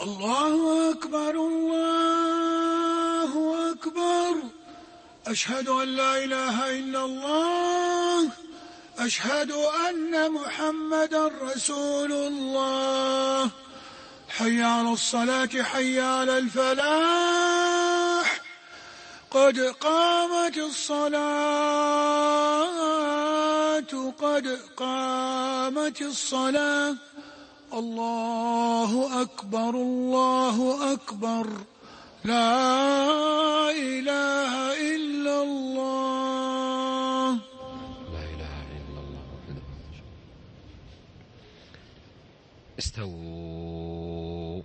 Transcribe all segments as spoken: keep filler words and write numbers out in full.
الله أكبر الله أكبر. أشهد أن لا إله إلا الله. أشهد أن محمدا رسول الله. حي على الصلاة حي على الفلاح. قد قامت الصلاة قد قامت الصلاة. الله أكبر الله أكبر. لا إله إلا الله. لا إله إلا الله. استووا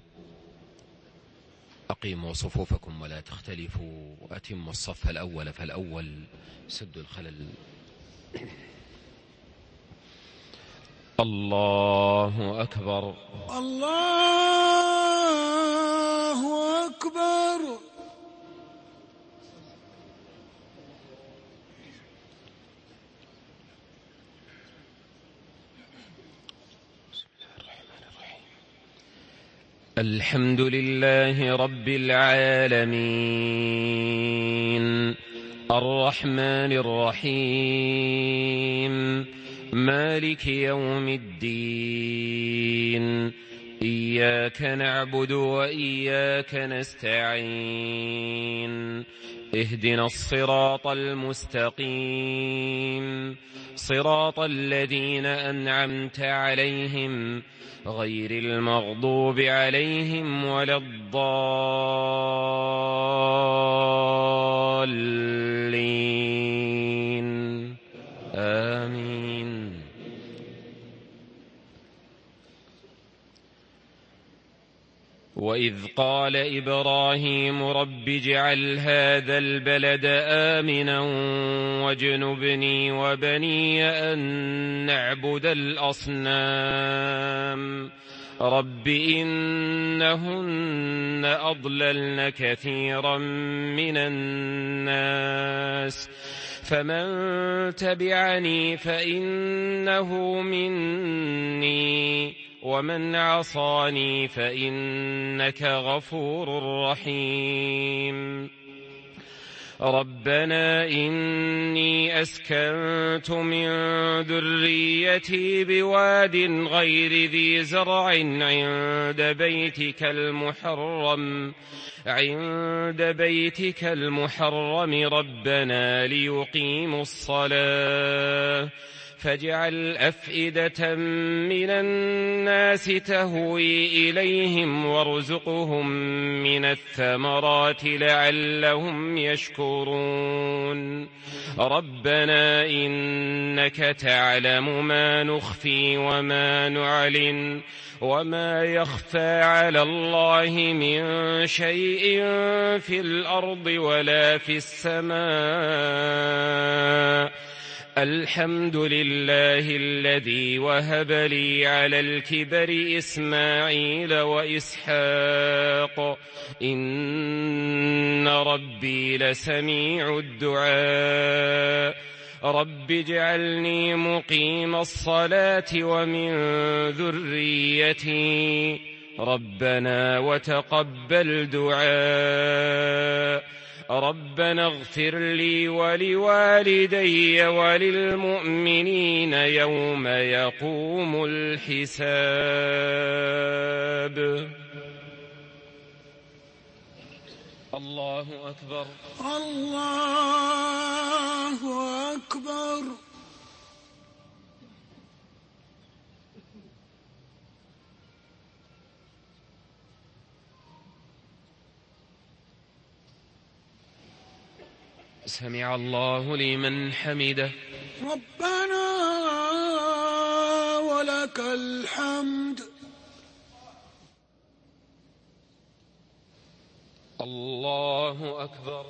أقيموا صفوفكم ولا تختلفوا وأتموا الصف الأول فالأول. سدوا الخلل. الله أكبر الله أكبر. الحمد لله رب العالمين الرحمن الرحيم مالك يوم الدين. إياك نعبد وإياك نستعين. اهدنا الصراط المستقيم صراط الذين أنعمت عليهم غير المغضوب عليهم ولا الضالين. آمين. وإذ قال إبراهيم رب اجعل هذا البلد آمنا واجنبني وبني أن نعبد الأصنام رب إنهن أضللن كثيرا من الناس فمن تبعني فإنه مني ومن عصاني فإنك غفور رحيم. ربنا إني أسكنت من ذريتي بواد غير ذي زرع عند بيتك المحرم عند بيتك المحرم ربنا ليقيموا الصلاة فاجعل أفئدة من الناس تهوي إليهم وارزقهم من الثمرات لعلهم يشكرون. ربنا إنك تعلم ما نخفي وما نعلن وما يخفى على الله من شيء في الأرض ولا في السماء. الحمد لله الذي وهب لي على الكبر إسماعيل وإسحاق إن ربي لسميع الدعاء. رب اجعلني مقيم الصلاة ومن ذريتي ربنا وتقبل دعاء. ربنا اغفر لي ولوالدي وللمؤمنين يوم يقوم الحساب. الله أكبر الله أكبر. سمع الله لمن حمده. ربنا ولك الحمد. الله أكبر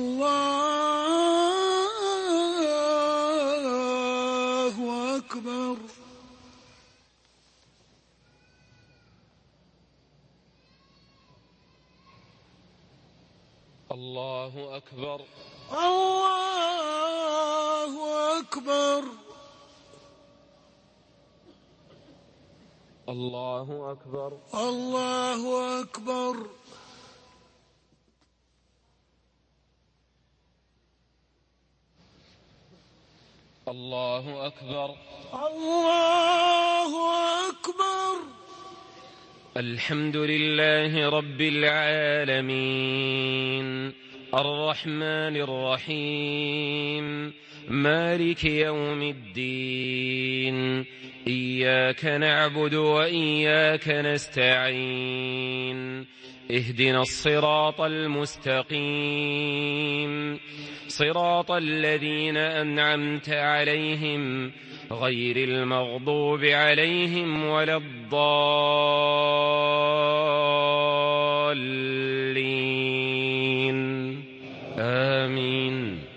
الله أكبر. الله أكبر الله أكبر. الله أكبر. الله أكبر. الله أكبر. الله أكبر. الحمد لله رب العالمين الرحمن الرحيم مالك يوم الدين إياك نعبد وإياك نستعين اهدنا الصراط المستقيم صراط الذين أنعمت عليهم غير المغضوب عليهم ولا الضالين آمين.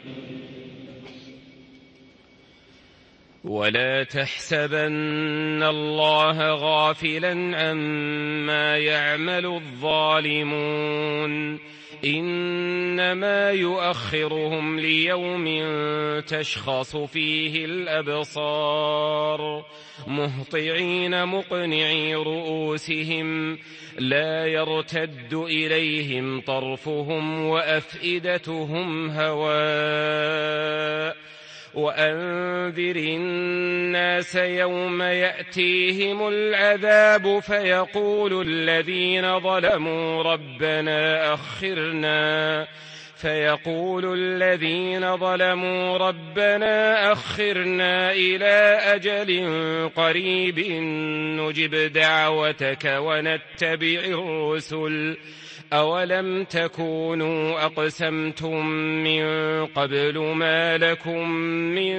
ولا تحسبن الله غافلا عما يعمل الظالمون إنما يؤخرهم ليوم تشخص فيه الأبصار مهطعين مقنعي رؤوسهم لا يرتد إليهم طرفهم وأفئدتهم هواء وأنذر الناس يوم يأتيهم العذاب فيقول الذين ظلموا ربنا أخرنا فيقول الذين ظلموا ربنا أخرنا إلى أجل قريب نجب دعوتك ونتبع الرسل أولم تكونوا أقسمتم من قبل ما لكم من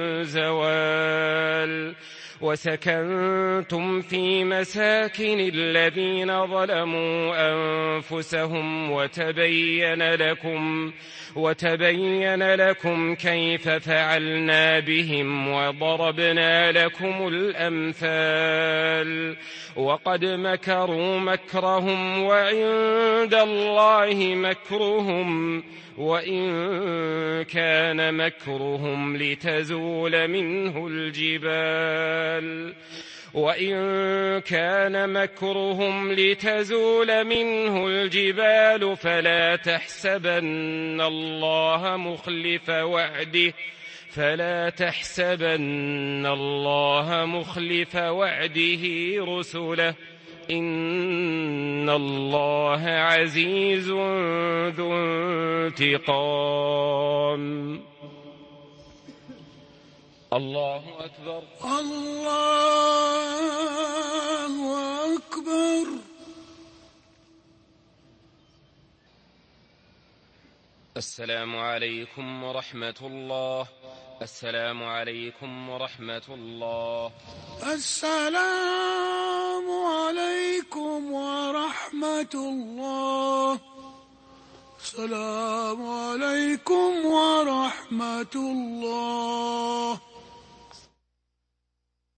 زوال وسكنتم في مساكن الذين ظلموا أنفسهم وتبين لكم وتبين لكم كيف فعلنا بهم وضربنا لكم الأمثال وقد مكروا مكرهم وعند الله مكرهم وإن كان مكرهم لتزول منه الجبال وإن كان مكرهم لتزول منه الجبال فلا تحسبن الله مخلف وعده فلا تحسبن الله مخلف وعده رسله إن الله عزيز ذو انتقام. الله أكبر. الله أكبر. السلام عليكم ورحمة الله. السلام عليكم ورحمة الله. السلام عليكم ورحمة الله. السلام عليكم ورحمة الله.